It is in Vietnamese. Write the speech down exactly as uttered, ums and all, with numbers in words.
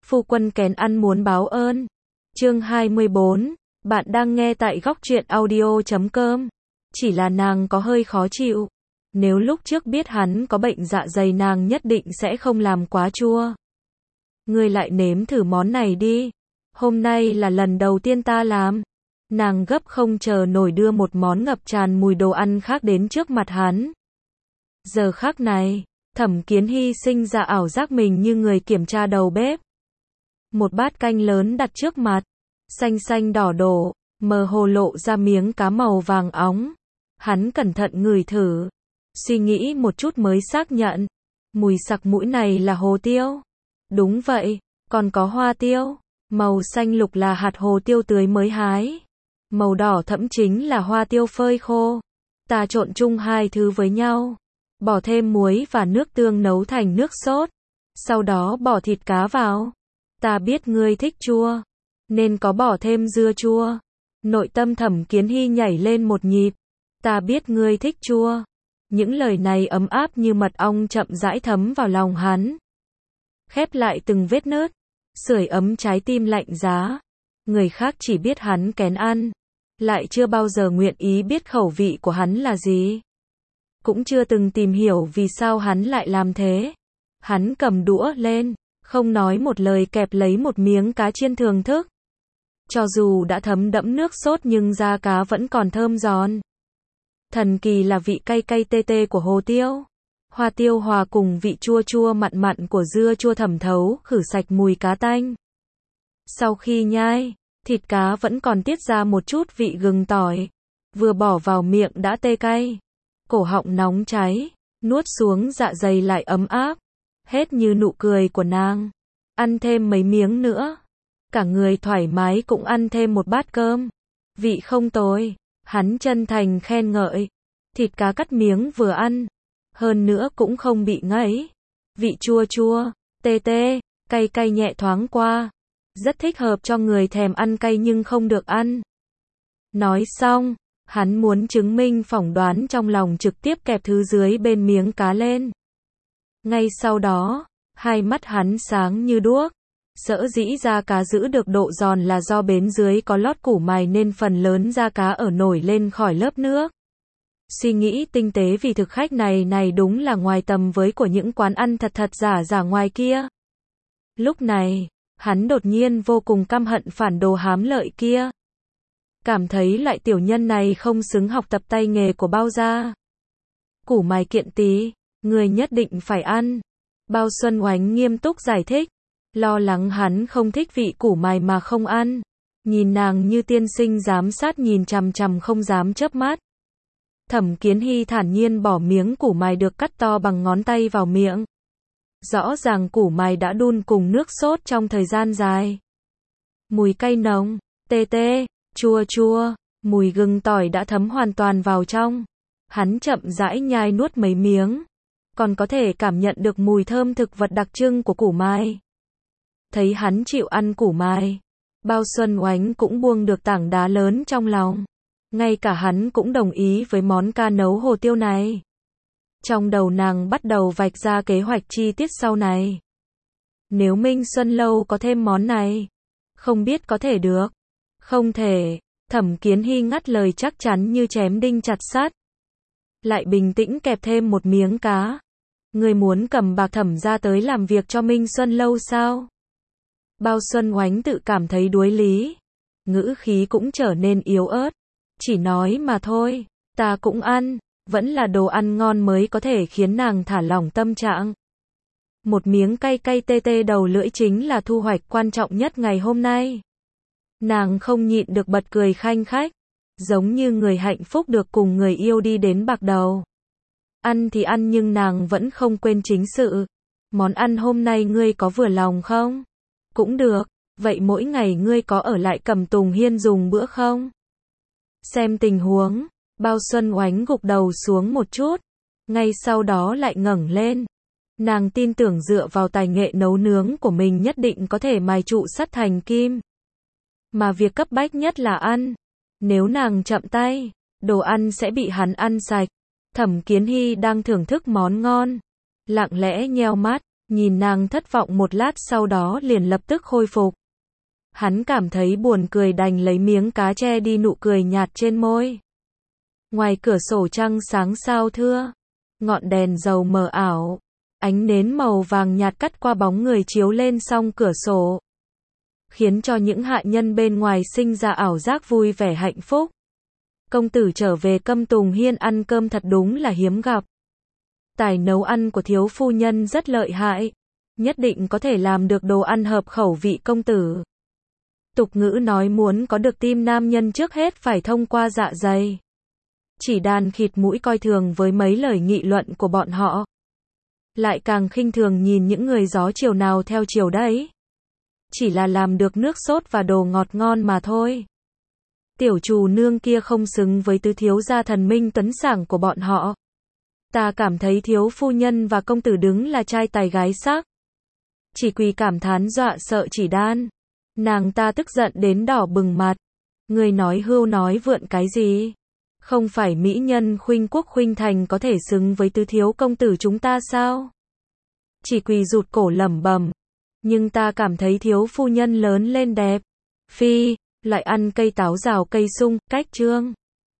phu quân kén ăn muốn báo ơn. Chương hai mươi bốn, bạn đang nghe tại góc truyện audio chấm com. Chỉ là nàng có hơi khó chịu. Nếu lúc trước biết hắn có bệnh dạ dày nàng nhất định sẽ không làm quá chua. Ngươi lại nếm thử món này đi. Hôm nay là lần đầu tiên ta làm. Nàng gấp không chờ nổi đưa một món ngập tràn mùi đồ ăn khác đến trước mặt hắn. Giờ khắc này, Thẩm Kiến Hy sinh ra ảo giác mình như người kiểm tra đầu bếp. Một bát canh lớn đặt trước mặt, xanh xanh đỏ đổ, mơ hồ lộ ra miếng cá màu vàng óng. Hắn cẩn thận ngửi thử, suy nghĩ một chút mới xác nhận, mùi sặc mũi này là hồ tiêu. Đúng vậy, còn có hoa tiêu, màu xanh lục là hạt hồ tiêu tưới mới hái, màu đỏ thẫm chính là hoa tiêu phơi khô. Ta trộn chung hai thứ với nhau, bỏ thêm muối và nước tương nấu thành nước sốt, sau đó bỏ thịt cá vào. Ta biết ngươi thích chua, nên có bỏ thêm dưa chua. Nội tâm Thẩm Kiến Hy nhảy lên một nhịp. Ta biết ngươi thích chua. Những lời này ấm áp như mật ong chậm rãi thấm vào lòng hắn, khép lại từng vết nứt, sưởi ấm trái tim lạnh giá. Người khác chỉ biết hắn kén ăn, lại chưa bao giờ nguyện ý biết khẩu vị của hắn là gì, cũng chưa từng tìm hiểu vì sao hắn lại làm thế. Hắn cầm đũa lên, không nói một lời kẹp lấy một miếng cá chiên thưởng thức. Cho dù đã thấm đẫm nước sốt nhưng da cá vẫn còn thơm giòn. Thần kỳ là vị cay cay tê tê của hồ tiêu. Hoa tiêu hòa cùng vị chua chua mặn mặn của dưa chua thẩm thấu, khử sạch mùi cá tanh. Sau khi nhai, thịt cá vẫn còn tiết ra một chút vị gừng tỏi. Vừa bỏ vào miệng đã tê cay. Cổ họng nóng cháy, nuốt xuống dạ dày lại ấm áp. Hết như nụ cười của nàng. Ăn thêm mấy miếng nữa. Cả người thoải mái cũng ăn thêm một bát cơm. Vị không tồi. Hắn chân thành khen ngợi. Thịt cá cắt miếng vừa ăn. Hơn nữa cũng không bị ngấy. Vị chua chua, tê tê, cay cay nhẹ thoáng qua. Rất thích hợp cho người thèm ăn cay nhưng không được ăn. Nói xong, hắn muốn chứng minh phỏng đoán trong lòng, trực tiếp kẹp thứ dưới bên miếng cá lên. Ngay sau đó, hai mắt hắn sáng như đuốc. Sở dĩ da cá giữ được độ giòn là do bên dưới có lót củ mài nên phần lớn da cá ở nổi lên khỏi lớp nước. Suy nghĩ tinh tế vì thực khách này này đúng là ngoài tầm với của những quán ăn thật thật giả giả ngoài kia. Lúc này, hắn đột nhiên vô cùng căm hận phản đồ hám lợi kia. Cảm thấy loại tiểu nhân này không xứng học tập tay nghề của Bao gia. Củ mài kiện tí, người nhất định phải ăn. Bao Xuân Oánh nghiêm túc giải thích. Lo lắng hắn không thích vị củ mài mà không ăn. Nhìn nàng như tiên sinh giám sát nhìn chằm chằm không dám chớp mắt. Thẩm Kiến Hy thản nhiên bỏ miếng củ mài được cắt to bằng ngón tay vào miệng. Rõ ràng củ mài đã đun cùng nước sốt trong thời gian dài. Mùi cay nồng, tê tê, chua chua, mùi gừng tỏi đã thấm hoàn toàn vào trong. Hắn chậm rãi nhai nuốt mấy miếng. Còn có thể cảm nhận được mùi thơm thực vật đặc trưng của củ mài. Thấy hắn chịu ăn củ mài, Bao Xuân Oánh cũng buông được tảng đá lớn trong lòng. Ngay cả hắn cũng đồng ý với món ca nấu hồ tiêu này. Trong đầu nàng bắt đầu vạch ra kế hoạch chi tiết sau này. Nếu Minh Xuân Lâu có thêm món này, không biết có thể được. Không thể. Thẩm Kiến Hy ngắt lời chắc chắn như chém đinh chặt sắt. Lại bình tĩnh kẹp thêm một miếng cá. Người muốn cầm bạc Thẩm ra tới làm việc cho Minh Xuân Lâu sao? Bao Xuân Oánh tự cảm thấy đuối lý. Ngữ khí cũng trở nên yếu ớt. Chỉ nói mà thôi, ta cũng ăn, vẫn là đồ ăn ngon mới có thể khiến nàng thả lỏng tâm trạng. Một miếng cay cay tê tê đầu lưỡi chính là thu hoạch quan trọng nhất ngày hôm nay. Nàng không nhịn được bật cười khanh khách, giống như người hạnh phúc được cùng người yêu đi đến bạc đầu. Ăn thì ăn nhưng nàng vẫn không quên chính sự. Món ăn hôm nay ngươi có vừa lòng không? Cũng được, vậy mỗi ngày ngươi có ở lại Cẩm Tùng Hiên dùng bữa không? Xem tình huống, Bao Xuân Oánh gục đầu xuống một chút, ngay sau đó lại ngẩng lên. Nàng tin tưởng dựa vào tài nghệ nấu nướng của mình nhất định có thể mài trụ sắt thành kim. Mà việc cấp bách nhất là ăn. Nếu nàng chậm tay, đồ ăn sẽ bị hắn ăn sạch. Thẩm Kiến Hy đang thưởng thức món ngon, lặng lẽ nheo mắt, Nhìn nàng thất vọng một lát sau đó liền lập tức khôi phục. Hắn cảm thấy buồn cười đành lấy miếng cá che đi nụ cười nhạt trên môi. Ngoài cửa sổ trăng sáng sao thưa. Ngọn đèn dầu mờ ảo. Ánh nến màu vàng nhạt cắt qua bóng người chiếu lên song cửa sổ. Khiến cho những hạ nhân bên ngoài sinh ra ảo giác vui vẻ hạnh phúc. Công tử trở về Câm Tùng Hiên ăn cơm thật đúng là hiếm gặp. Tài nấu ăn của thiếu phu nhân rất lợi hại. Nhất định có thể làm được đồ ăn hợp khẩu vị công tử. Tục ngữ nói muốn có được tim nam nhân trước hết phải thông qua dạ dày. Chỉ đàn khịt mũi coi thường với mấy lời nghị luận của bọn họ. Lại càng khinh thường nhìn những người gió chiều nào theo chiều đấy. Chỉ là làm được nước sốt và đồ ngọt ngon mà thôi. Tiểu trù nương kia không xứng với tứ thiếu gia thần minh tuấn sảng của bọn họ. Ta cảm thấy thiếu phu nhân và công tử đứng là trai tài gái sắc. Chỉ quỳ cảm thán dọa sợ chỉ đan. Nàng ta tức giận đến đỏ bừng mặt. Người nói hưu nói vượn cái gì? Không phải mỹ nhân khuynh quốc khuynh thành có thể xứng với tứ thiếu công tử chúng ta sao? Chỉ quỳ rụt cổ lẩm bẩm. Nhưng ta cảm thấy thiếu phu nhân lớn lên đẹp. Phi, lại ăn cây táo rào cây sung, cách trương.